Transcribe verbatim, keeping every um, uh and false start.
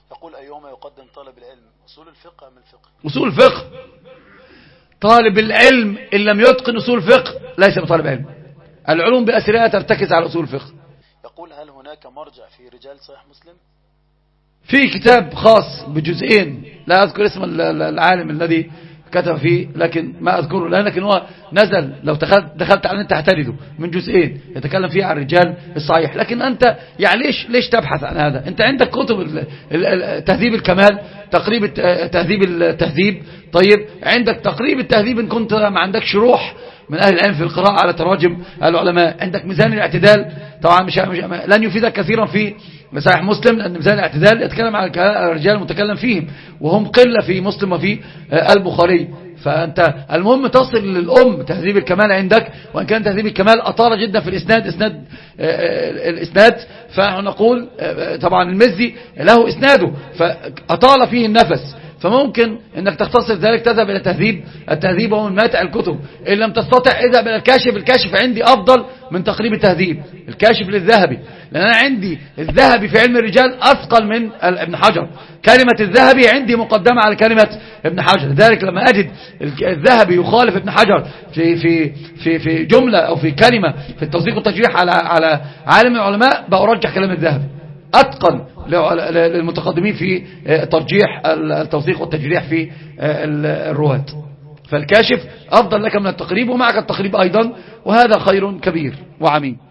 يقول أيهما يقدم طالب العلم، أصول الفقه أم الفقه؟ أصول الفقه. طالب العلم إن لم يتقن أصول الفقه ليس بطالب علم. العلوم بأسرها ترتكز على أصول الفقه. يقول هل هناك مرجع في رجال صحيح مسلم؟ في كتاب خاص بجزئين، لا أذكر اسم العالم الذي كتب فيه لكن ما أذكره، لكن هو نزل لو دخلت, دخلت على أنت هتجده من جزئين يتكلم فيه عن الرجال الصحيح. لكن أنت يعني ليش ليش تبحث عن هذا؟ أنت عندك كتب تهذيب الكمال، تقريب تهذيب التهذيب، طيب عندك تقريب التهذيب إن كنت ما عندك شروح من أهل العلم في القراءة على تراجم العلماء، عندك ميزان الاعتدال طبعا مش, مش لن يفيدك كثيرا في صحيح مسلم، لأن ميزان الاعتدال يتكلم عن الرجال المتكلم فيهم وهم قلة في مسلم وفي البخاري. فأنت المهم تصل للأم تهذيب الكمال عندك، وإن كان تهذيب الكمال أطال جدا في الإسناد، إسناد الإسناد فنحن نقول طبعا المزي له إسناده فأطال فيه النفس، فممكن انك تختصر ذلك تذهب الى تهذيب التهذيب وهو من ماتع الكتب. ان لم تستطع اذهب الى الكاشف، الكاشف عندي افضل من تقريب التهذيب، الكاشف للذهبي، لان انا عندي الذهبي في علم الرجال اثقل من ابن حجر، كلمة الذهبي عندي مقدمة على كلمة ابن حجر. لذلك لما اجد الذهبي يخالف ابن حجر في في في في جملة او في كلمة في التصديق والتجريح على على عالم العلماء بأرجح كلام الذهبي أتقن للمتقدمين في ترجيح التوثيق والتجريح في الرواة. فالكاشف أفضل لك من التقريب، ومعك التقريب أيضا، وهذا خير كبير وعميم.